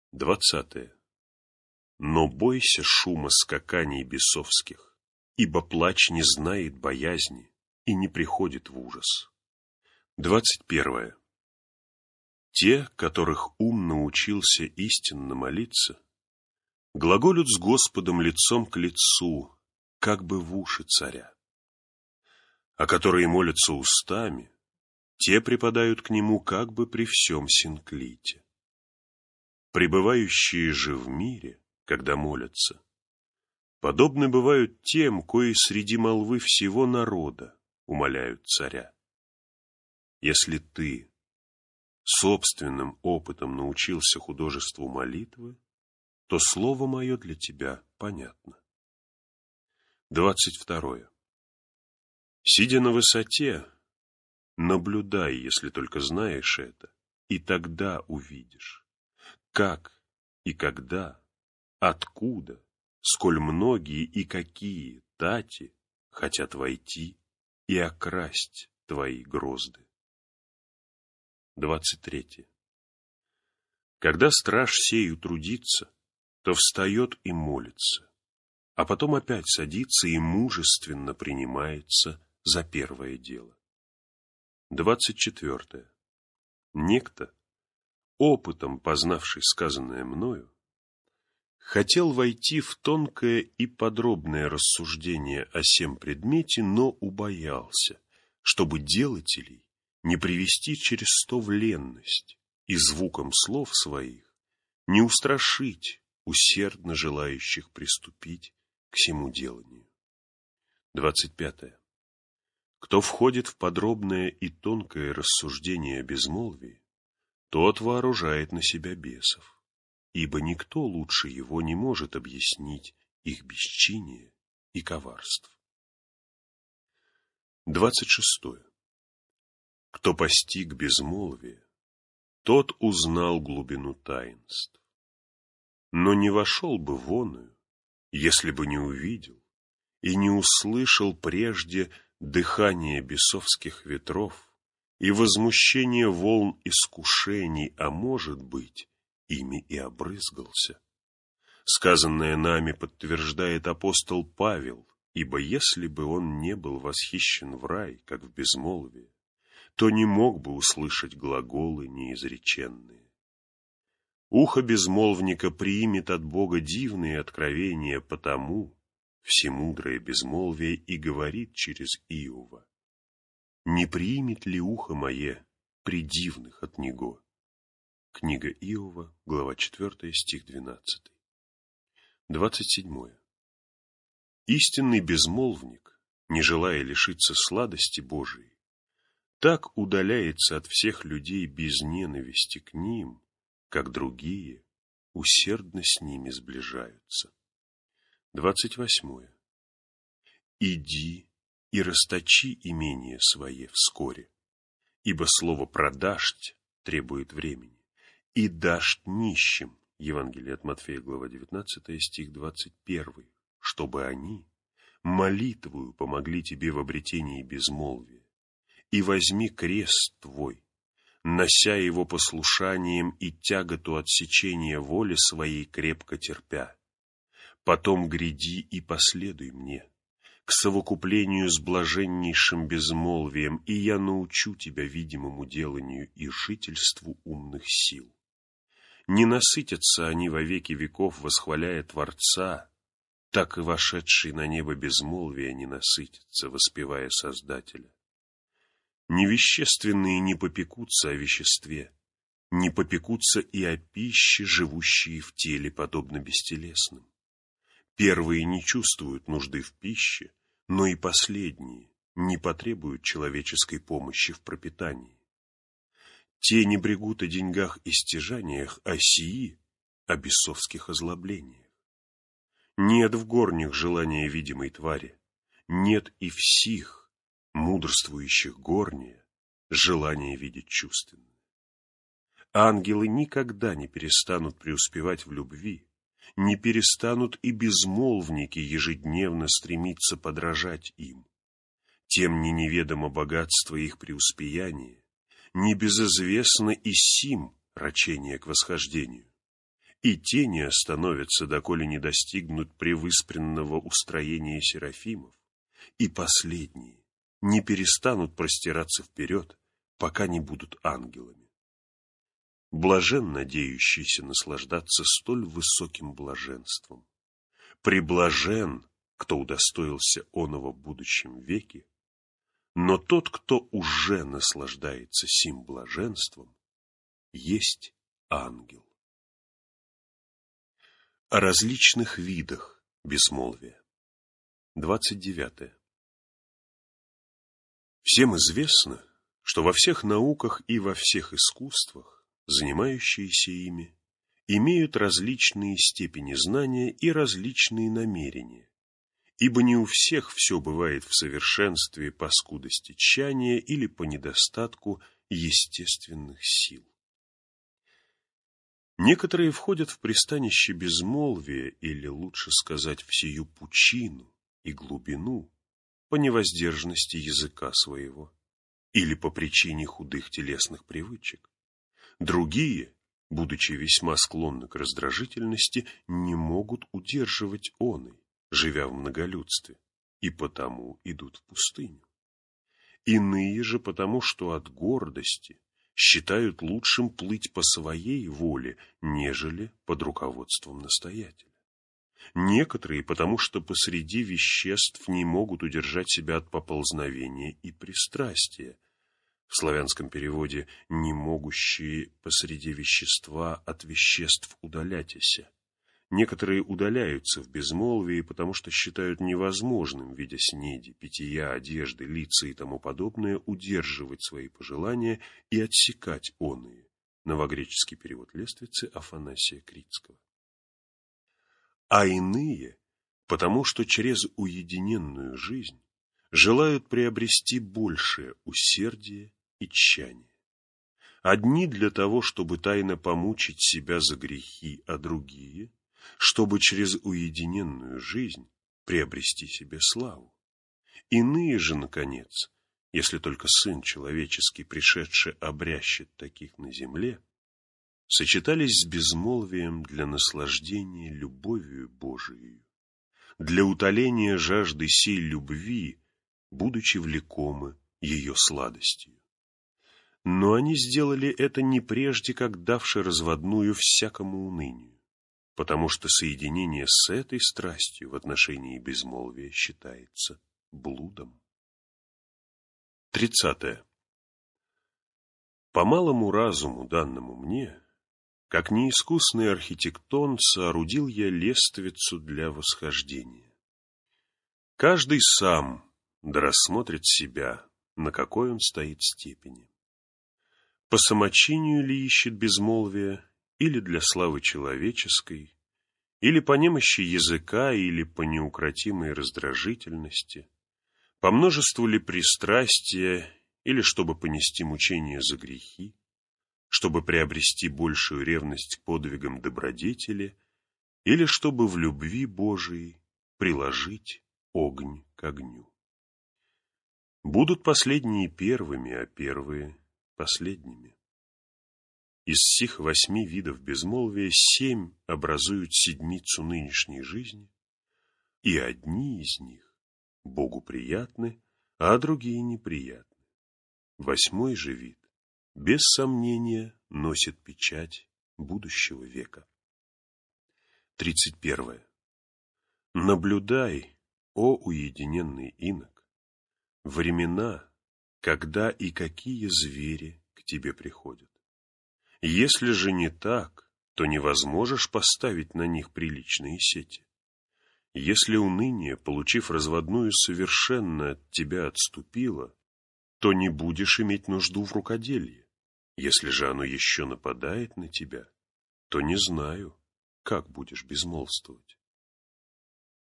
20. Но бойся шума скаканий бесовских, ибо плач не знает боязни и не приходит в ужас. 21. Те, которых ум научился истинно молиться, глаголют с Господом лицом к лицу, как бы в уши царя. А которые молятся устами, те припадают к нему как бы при всем синклите. Пребывающие же в мире, когда молятся, подобны бывают тем, кои среди молвы всего народа умоляют царя. Если ты собственным опытом научился художеству молитвы, то слово мое для тебя понятно. 22. Сидя на высоте, наблюдай, если только знаешь это, и тогда увидишь, как и когда, откуда, сколь многие и какие тати хотят войти и окрасть твои грозды. 23. Когда страж сею трудится, то встает и молится, а потом опять садится и мужественно принимается за первое дело. 24. Некто, опытом познавший сказанное мною, хотел войти в тонкое и подробное рассуждение о сем предмете, но убоялся, чтобы делателей не привести через то в ленность и звуком слов своих не устрашить усердно желающих приступить к сему деланию. 25. Кто входит в подробное и тонкое рассуждение о безмолвии, тот вооружает на себя бесов, ибо никто лучше его не может объяснить их бесчиние и коварство. 26. Кто постиг безмолвие, тот узнал глубину таинств, но не вошел бы в оную, если бы не увидел и не услышал прежде дыхание бесовских ветров и возмущение волн искушений, а может быть, ими и обрызгался. Сказанное нами подтверждает апостол Павел, ибо если бы он не был восхищен в рай, как в безмолвие, то не мог бы услышать глаголы неизреченные. Ухо безмолвника примет от Бога дивные откровения, потому всемудрое безмолвие и говорит через Иова: «Не примет ли ухо мое предивных от него?» Книга Иова, глава 4, стих 12. 27. Истинный безмолвник, не желая лишиться сладости Божией, так удаляется от всех людей без ненависти к ним, как другие усердно с ними сближаются. 28. Иди и расточи имение свое вскоре, ибо слово «продашь» требует времени, и дашь нищим, Евангелие от Матфея, глава 19, стих 21, чтобы они молитвою помогли тебе в обретении безмолвия, и возьми крест твой, нося его послушанием и тяготу отсечения воли своей крепко терпя. Потом гряди и последуй мне, к совокуплению с блаженнейшим безмолвием, и я научу тебя видимому деланию и жительству умных сил. Не насытятся они во веки веков, восхваляя Творца, так и вошедший на небо безмолвия не насытится, воспевая Создателя. Невещественные не попекутся о веществе, не попекутся и о пище, живущие в теле, подобно бестелесным. Первые не чувствуют нужды в пище, но и последние не потребуют человеческой помощи в пропитании. Те не брегут о деньгах и стяжаниях, а сии о бесовских озлоблениях. Нет в горних желания видимой твари, нет и в сих, мудрствующих горнее, желания видеть чувственное. Ангелы никогда не перестанут преуспевать в любви, не перестанут и безмолвники ежедневно стремиться подражать им. Тем не неведомо богатство их преуспеяния, не безызвестно и сим рачение к восхождению. и те не остановятся, доколе не достигнут превыспренного устроения серафимов, и последние не перестанут простираться вперед, пока не будут ангелами. Блажен надеющийся наслаждаться столь высоким блаженством. Преблажен, кто удостоился оного в будущем веке, но тот, кто уже наслаждается сим блаженством, есть ангел. О различных видах безмолвия. 29. Всем известно, что во всех науках и во всех искусствах, занимающиеся ими, имеют различные степени знания и различные намерения, ибо не у всех все бывает в совершенстве по скудости тщания или по недостатку естественных сил. Некоторые входят в пристанище безмолвия, или, лучше сказать, в сию пучину и глубину, по невоздержанности языка своего, или по причине худых телесных привычек. Другие, будучи весьма склонны к раздражительности, не могут удерживать оной, живя в многолюдстве, и потому идут в пустыню. Иные же потому, что от гордости считают лучшим плыть по своей воле, нежели под руководством настоятеля. Некоторые потому, что посреди веществ не могут удержать себя от поползновения и пристрастия, в славянском переводе «не могущие посреди вещества от веществ удаляйтеся». Некоторые удаляются в безмолвии, потому что считают невозможным, видя снеди, питья, одежды, лица и тому подобное, удерживать свои пожелания и отсекать оные. Новогреческий перевод Лествицы Афанасия Критского. А иные, потому что через уединенную жизнь желают приобрести большее усердие и тщание. Одни для того, чтобы тайно помучить себя за грехи, а другие – чтобы через уединенную жизнь приобрести себе славу. Иные же, наконец, если только Сын Человеческий, пришедший, обрящет таких на земле, сочетались с безмолвием для наслаждения любовью Божией, для утоления жажды сей любви, будучи влекомы ее сладостью. Но они сделали это не прежде, как давши разводную всякому унынию, потому что соединение с этой страстью в отношении безмолвия считается блудом. 30. По малому разуму, данному мне, как неискусный архитектон, соорудил я лествицу для восхождения. Каждый сам да рассмотрит себя, на какой он стоит степени. По самочинию ли ищет безмолвие, или для славы человеческой, или по немощи языка, или по неукротимой раздражительности, по множеству ли пристрастия, или чтобы понести мучения за грехи, чтобы приобрести большую ревность к подвигам добродетели, или чтобы в любви Божией приложить огонь к огню. Будут последние первыми, а первые последними. Из сих 8 видов безмолвия 7 образуют седмицу нынешней жизни, и одни из них Богу приятны, а другие неприятны. 8 же вид, без сомнения, носит печать будущего века. 31. Наблюдай, о уединенный инок, времена, когда и какие звери к тебе приходят. Если же не так, то не возможешь поставить на них приличные сети. Если уныние, получив разводную, совершенно от тебя отступило, то не будешь иметь нужду в рукоделье. Если же оно еще нападает на тебя, то не знаю, как будешь безмолвствовать.